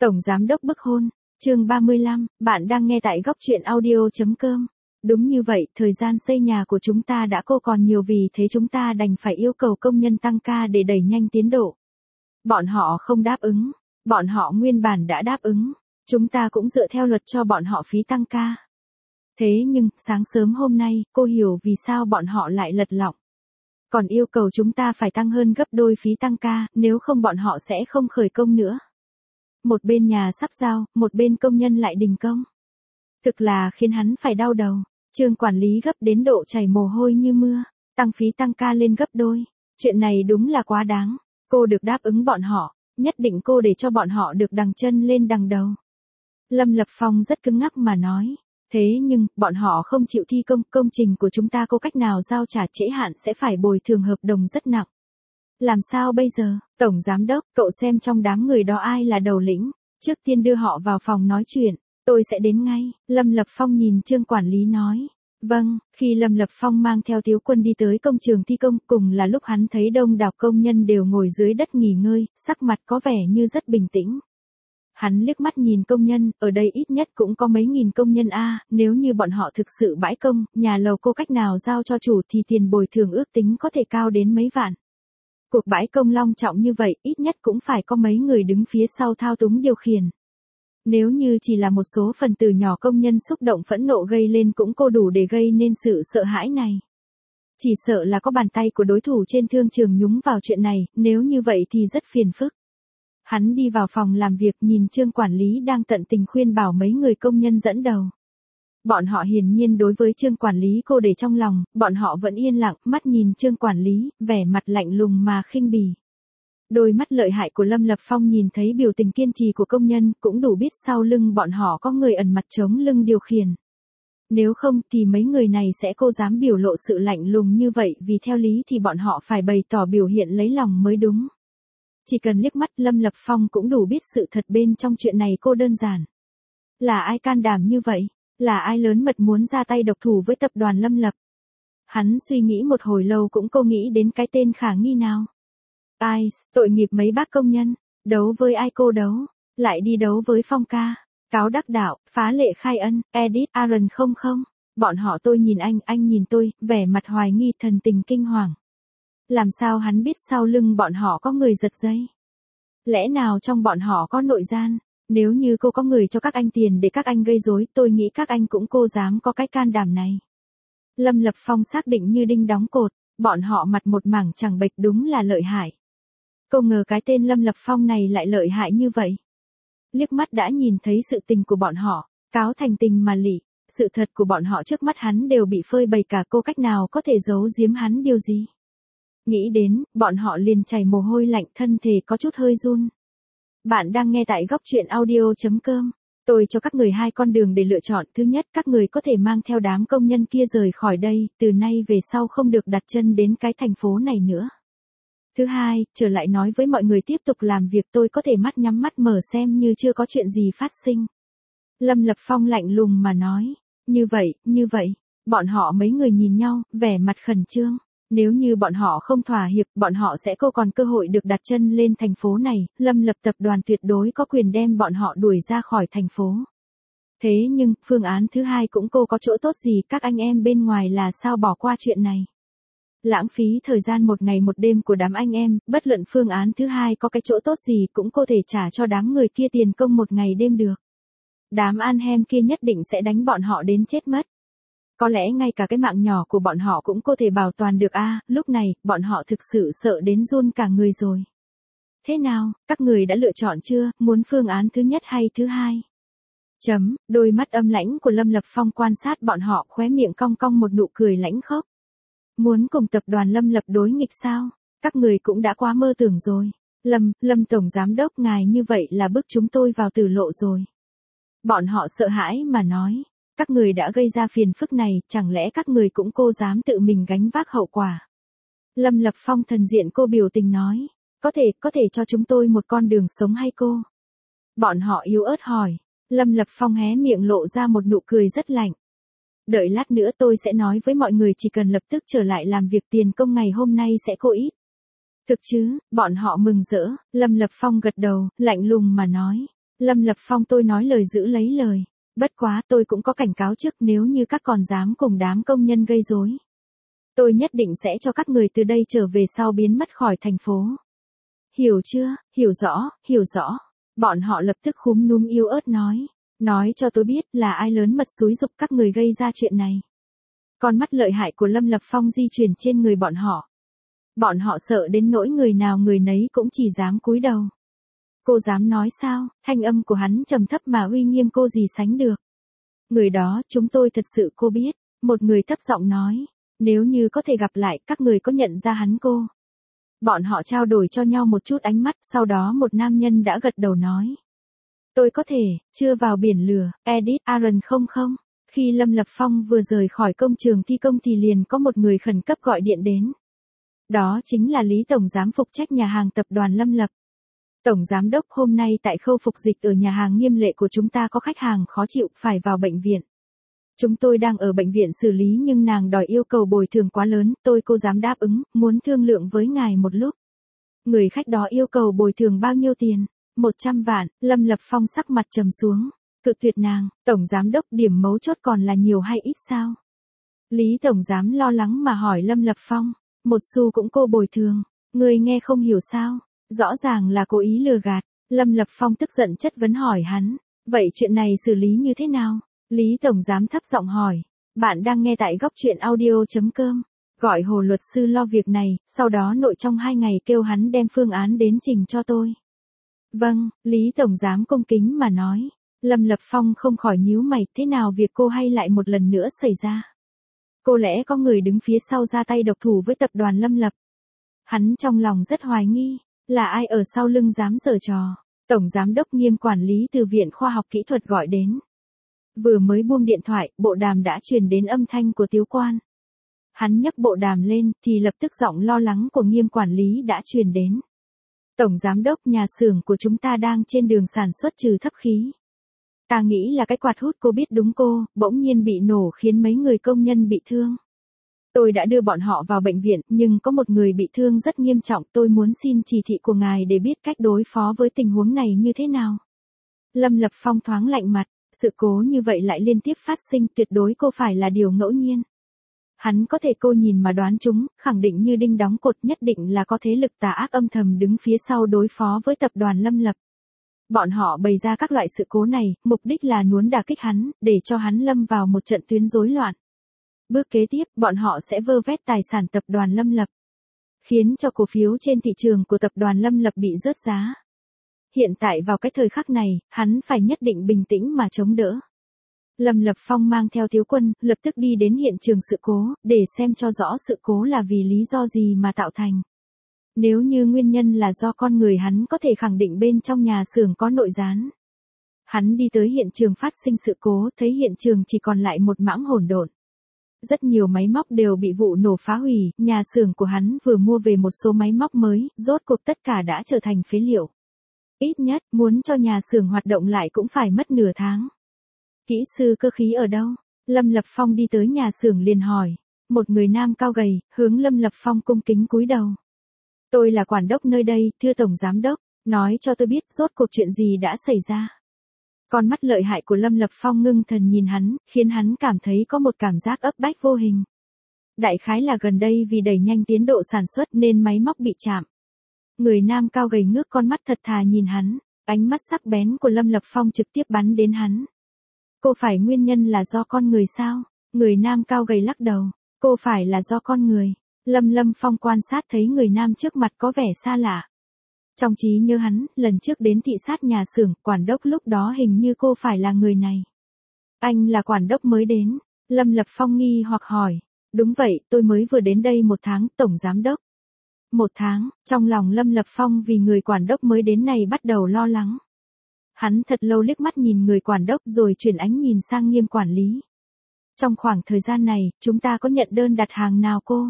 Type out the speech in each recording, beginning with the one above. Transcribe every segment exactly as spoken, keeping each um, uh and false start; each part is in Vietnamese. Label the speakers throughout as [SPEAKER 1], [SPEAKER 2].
[SPEAKER 1] Tổng Giám đốc bức hôn, chương ba mươi lăm, bạn đang nghe tại góc truyện audio.com. Đúng như vậy, thời gian xây nhà của chúng ta đã cô còn nhiều, vì thế chúng ta đành phải yêu cầu công nhân tăng ca để đẩy nhanh tiến độ. Bọn họ không đáp ứng, bọn họ nguyên bản đã đáp ứng, chúng ta cũng dựa theo luật cho bọn họ phí tăng ca. Thế nhưng, sáng sớm hôm nay, cô hiểu vì sao bọn họ lại lật lọng. Còn yêu cầu chúng ta phải tăng hơn gấp đôi phí tăng ca, nếu không bọn họ sẽ không khởi công nữa. Một bên nhà sắp giao, một bên công nhân lại đình công. Thực là khiến hắn phải đau đầu. Trương quản lý gấp đến độ chảy mồ hôi như mưa, tăng phí tăng ca lên gấp đôi. Chuyện này đúng là quá đáng. Cô được đáp ứng bọn họ, nhất định cô để cho bọn họ được đằng chân lên đằng đầu. Lâm Lập Phong rất cứng ngắc mà nói. Thế nhưng, bọn họ không chịu thi công, công trình của chúng ta có cách nào giao trả trễ hạn sẽ phải bồi thường hợp đồng rất nặng. Làm sao bây giờ, Tổng Giám đốc, cậu xem trong đám người đó ai là đầu lĩnh, trước tiên đưa họ vào phòng nói chuyện, tôi sẽ đến ngay. Lâm Lập Phong nhìn Trương quản lý nói. Vâng, khi Lâm Lập Phong mang theo Tiếu Quân đi tới công trường thi công, cùng là lúc hắn thấy đông đảo công nhân đều ngồi dưới đất nghỉ ngơi, sắc mặt có vẻ như rất bình tĩnh. Hắn liếc mắt nhìn công nhân, ở đây ít nhất cũng có mấy nghìn công nhân a, nếu như bọn họ thực sự bãi công, nhà lầu cô cách nào giao cho chủ thì tiền bồi thường ước tính có thể cao đến mấy vạn. Cuộc bãi công long trọng như vậy, ít nhất cũng phải có mấy người đứng phía sau thao túng điều khiển. Nếu như chỉ là một số phần tử nhỏ công nhân xúc động phẫn nộ gây lên cũng cô đủ để gây nên sự sợ hãi này. Chỉ sợ là có bàn tay của đối thủ trên thương trường nhúng vào chuyện này, nếu như vậy thì rất phiền phức. Hắn đi vào phòng làm việc, nhìn Trương quản lý đang tận tình khuyên bảo mấy người công nhân dẫn đầu. Bọn họ hiển nhiên đối với Trương quản lý cô để trong lòng, bọn họ vẫn yên lặng, mắt nhìn Trương quản lý, vẻ mặt lạnh lùng mà khinh bỉ. Đôi mắt lợi hại của Lâm Lập Phong nhìn thấy biểu tình kiên trì của công nhân, cũng đủ biết sau lưng bọn họ có người ẩn mặt chống lưng điều khiển. Nếu không thì mấy người này sẽ cô dám biểu lộ sự lạnh lùng như vậy, vì theo lý thì bọn họ phải bày tỏ biểu hiện lấy lòng mới đúng. Chỉ cần liếc mắt Lâm Lập Phong cũng đủ biết sự thật bên trong chuyện này cô đơn giản. Là ai can đảm như vậy? Là ai lớn mật muốn ra tay độc thủ với tập đoàn Lâm Lập? Hắn suy nghĩ một hồi lâu cũng cô nghĩ đến cái tên khả nghi nào. Ai, tội nghiệp mấy bác công nhân, đấu với ai cô đấu, lại đi đấu với Phong ca, Cáo Đắc Đạo, Phá Lệ Khai Ân, Edit Aaron không không, bọn họ tôi nhìn anh, anh nhìn tôi, vẻ mặt hoài nghi thần tình kinh hoàng. Làm sao hắn biết sau lưng bọn họ có người giật dây? Lẽ nào trong bọn họ có nội gian? Nếu như cô có người cho các anh tiền để các anh gây rối, tôi nghĩ các anh cũng cô dám có cái can đảm này. Lâm Lập Phong xác định như đinh đóng cột, bọn họ mặt một mảng chẳng bệch, đúng là lợi hại. Cô ngờ cái tên Lâm Lập Phong này lại lợi hại như vậy. Liếc mắt đã nhìn thấy sự tình của bọn họ, cáo thành tình mà lị, sự thật của bọn họ trước mắt hắn đều bị phơi bày cả, cô cách nào có thể giấu giếm hắn điều gì. Nghĩ đến, bọn họ liền chảy mồ hôi lạnh, thân thể có chút hơi run. Bạn đang nghe tại góc truyện audio.com. Tôi cho các người hai con đường để lựa chọn. Thứ nhất, các người có thể mang theo đám công nhân kia rời khỏi đây, từ nay về sau không được đặt chân đến cái thành phố này nữa. Thứ hai, trở lại nói với mọi người tiếp tục làm việc, tôi có thể mắt nhắm mắt mở xem như chưa có chuyện gì phát sinh. Lâm Lập Phong lạnh lùng mà nói. Như vậy, như vậy, bọn họ mấy người nhìn nhau, vẻ mặt khẩn trương. Nếu như bọn họ không thỏa hiệp, bọn họ sẽ không còn cơ hội được đặt chân lên thành phố này, Lâm Lập tập đoàn tuyệt đối có quyền đem bọn họ đuổi ra khỏi thành phố. Thế nhưng, phương án thứ hai cũng cô có chỗ tốt gì, các anh em bên ngoài là sao bỏ qua chuyện này? Lãng phí thời gian một ngày một đêm của đám anh em, bất luận phương án thứ hai có cái chỗ tốt gì cũng có thể trả cho đám người kia tiền công một ngày đêm được. Đám An Hem kia nhất định sẽ đánh bọn họ đến chết mất. Có lẽ ngay cả cái mạng nhỏ của bọn họ cũng có thể bảo toàn được a, à, lúc này, bọn họ thực sự sợ đến run cả người rồi. Thế nào, các người đã lựa chọn chưa, muốn phương án thứ nhất hay thứ hai? Chấm, đôi mắt âm lãnh của Lâm Lập Phong quan sát bọn họ, khóe miệng cong cong một nụ cười lãnh khốc. Muốn cùng tập đoàn Lâm Lập đối nghịch sao? Các người cũng đã quá mơ tưởng rồi. Lâm, Lâm Tổng Giám đốc, ngài như vậy là bức chúng tôi vào tử lộ rồi. Bọn họ sợ hãi mà nói. Các người đã gây ra phiền phức này, chẳng lẽ các người cũng cô dám tự mình gánh vác hậu quả? Lâm Lập Phong thần diện cô biểu tình nói. Có thể, có thể cho chúng tôi một con đường sống hay cô? Bọn họ yếu ớt hỏi. Lâm Lập Phong hé miệng lộ ra một nụ cười rất lạnh. Đợi lát nữa tôi sẽ nói với mọi người chỉ cần lập tức trở lại làm việc, tiền công ngày hôm nay sẽ cô ít. Thực chứ, bọn họ mừng rỡ, Lâm Lập Phong gật đầu, lạnh lùng mà nói. Lâm Lập Phong tôi nói lời giữ lấy lời. Bất quá tôi cũng có cảnh cáo trước, nếu như các còn dám cùng đám công nhân gây rối, tôi nhất định sẽ cho các người từ đây trở về sau biến mất khỏi thành phố. Hiểu chưa, hiểu rõ, hiểu rõ. Bọn họ lập tức khúm núm yếu ớt nói. Nói cho tôi biết là ai lớn mật xúi giục các người gây ra chuyện này. Con mắt lợi hại của Lâm Lập Phong di chuyển trên người bọn họ. Bọn họ sợ đến nỗi người nào người nấy cũng chỉ dám cúi đầu. Cô dám nói sao? Thanh âm của hắn trầm thấp mà uy nghiêm cô gì sánh được. Người đó chúng tôi thật sự cô biết. Một người thấp giọng nói. Nếu như có thể gặp lại, các người có nhận ra hắn cô? Bọn họ trao đổi cho nhau một chút ánh mắt, sau đó một nam nhân đã gật đầu nói. Tôi có thể, chưa vào biển lửa, Edith Aaron không không. Khi Lâm Lập Phong vừa rời khỏi công trường thi công thì liền có một người khẩn cấp gọi điện đến. Đó chính là Lý Tổng Giám phụ trách nhà hàng tập đoàn Lâm Lập. Tổng Giám đốc, hôm nay tại khâu phục dịch ở nhà hàng Nghiêm Lệ của chúng ta có khách hàng khó chịu phải vào bệnh viện. Chúng tôi đang ở bệnh viện xử lý nhưng nàng đòi yêu cầu bồi thường quá lớn, tôi cô dám đáp ứng, muốn thương lượng với ngài một lúc. Người khách đó yêu cầu bồi thường bao nhiêu tiền? một trăm vạn, Lâm Lập Phong sắc mặt trầm xuống. Cự tuyệt nàng, Tổng Giám đốc, điểm mấu chốt còn là nhiều hay ít sao? Lý Tổng Giám lo lắng mà hỏi Lâm Lập Phong. Một xu cũng cô bồi thường, người nghe không hiểu sao? Rõ ràng là cố ý lừa gạt. Lâm Lập Phong tức giận chất vấn hỏi hắn. Vậy chuyện này xử lý như thế nào? Lý Tổng Giám thấp giọng hỏi. Bạn đang nghe tại góc truyện audio.com. Gọi Hồ luật sư lo việc này, sau đó nội trong hai ngày kêu hắn đem phương án đến trình cho tôi. Vâng, Lý Tổng Giám cung kính mà nói. Lâm Lập Phong không khỏi nhíu mày, thế nào việc cô hay lại một lần nữa xảy ra? Cô lẽ có người đứng phía sau ra tay độc thủ với tập đoàn Lâm Lập? Hắn trong lòng rất hoài nghi, là ai ở sau lưng dám giở trò? Tổng Giám đốc Nghiêm quản lý từ Viện Khoa học Kỹ thuật gọi đến. Vừa mới buông điện thoại, bộ đàm đã truyền đến âm thanh của Tiếu Quan. Hắn nhấc bộ đàm lên, thì lập tức giọng lo lắng của Nghiêm quản lý đã truyền đến. Tổng Giám đốc, nhà xưởng của chúng ta đang trên đường sản xuất trừ thấp khí. Ta nghĩ là cái quạt hút cô biết đúng cô, bỗng nhiên bị nổ khiến mấy người công nhân bị thương. Tôi đã đưa bọn họ vào bệnh viện, nhưng có một người bị thương rất nghiêm trọng, tôi muốn xin chỉ thị của ngài để biết cách đối phó với tình huống này như thế nào. Lâm Lập Phong thoáng lạnh mặt, sự cố như vậy lại liên tiếp phát sinh, tuyệt đối cô phải là điều ngẫu nhiên. Hắn có thể cô nhìn mà đoán chúng, khẳng định như đinh đóng cột, nhất định là có thế lực tà ác âm thầm đứng phía sau đối phó với tập đoàn Lâm Lập. Bọn họ bày ra các loại sự cố này, mục đích là muốn đả kích hắn, để cho hắn lâm vào một trận tuyến rối loạn. Bước kế tiếp, bọn họ sẽ vơ vét tài sản tập đoàn Lâm Lập, khiến cho cổ phiếu trên thị trường của tập đoàn Lâm Lập bị rớt giá. Hiện tại vào cái thời khắc này, hắn phải nhất định bình tĩnh mà chống đỡ. Lâm Lập Phong mang theo Tiếu Quân, lập tức đi đến hiện trường sự cố, để xem cho rõ sự cố là vì lý do gì mà tạo thành. Nếu như nguyên nhân là do con người, hắn có thể khẳng định bên trong nhà xưởng có nội gián. Hắn đi tới hiện trường phát sinh sự cố, thấy hiện trường chỉ còn lại một mảng hỗn độn. Rất nhiều máy móc đều bị vụ nổ phá hủy, nhà xưởng của hắn vừa mua về một số máy móc mới, rốt cuộc tất cả đã trở thành phế liệu. Ít nhất, muốn cho nhà xưởng hoạt động lại cũng phải mất nửa tháng. Kỹ sư cơ khí ở đâu? Lâm Lập Phong đi tới nhà xưởng liền hỏi. Một người nam cao gầy, hướng Lâm Lập Phong cung kính cúi đầu. Tôi là quản đốc nơi đây, thưa Tổng Giám đốc, nói cho tôi biết rốt cuộc chuyện gì đã xảy ra. Con mắt lợi hại của Lâm Lập Phong ngưng thần nhìn hắn, khiến hắn cảm thấy có một cảm giác ấp bách vô hình. Đại khái là gần đây vì đẩy nhanh tiến độ sản xuất nên máy móc bị chạm. Người nam cao gầy ngước con mắt thật thà nhìn hắn, ánh mắt sắc bén của Lâm Lập Phong trực tiếp bắn đến hắn. Cô phải nguyên nhân là do con người sao? Người nam cao gầy lắc đầu, cô phải là do con người. Lâm Lâm Phong quan sát thấy người nam trước mặt có vẻ xa lạ. Trong trí nhớ hắn, lần trước đến thị sát nhà xưởng, quản đốc lúc đó hình như cô phải là người này. Anh là quản đốc mới đến. Lâm Lập Phong nghi hoặc hỏi. Đúng vậy, tôi mới vừa đến đây một tháng, Tổng Giám đốc. Một tháng, trong lòng Lâm Lập Phong vì người quản đốc mới đến này bắt đầu lo lắng. Hắn thật lâu liếc mắt nhìn người quản đốc rồi chuyển ánh nhìn sang Nghiêm quản lý. Trong khoảng thời gian này, chúng ta có nhận đơn đặt hàng nào cô?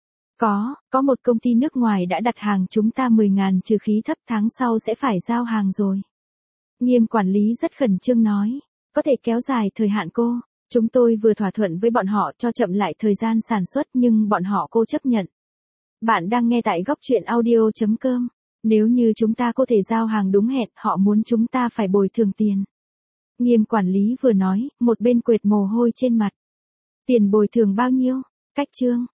[SPEAKER 1] Có, có một công ty nước ngoài đã đặt hàng chúng ta mười ngàn trừ khí thấp, tháng sau sẽ phải giao hàng rồi. Nghiêm quản lý rất khẩn trương nói, có thể kéo dài thời hạn cô, chúng tôi vừa thỏa thuận với bọn họ cho chậm lại thời gian sản xuất nhưng bọn họ cô chấp nhận. Bạn đang nghe tại góc truyện audio.com. Nếu như chúng ta có thể giao hàng đúng hẹn, họ muốn chúng ta phải bồi thường tiền. Nghiêm quản lý vừa nói, một bên quệt mồ hôi trên mặt. Tiền bồi thường bao nhiêu? Cách chương.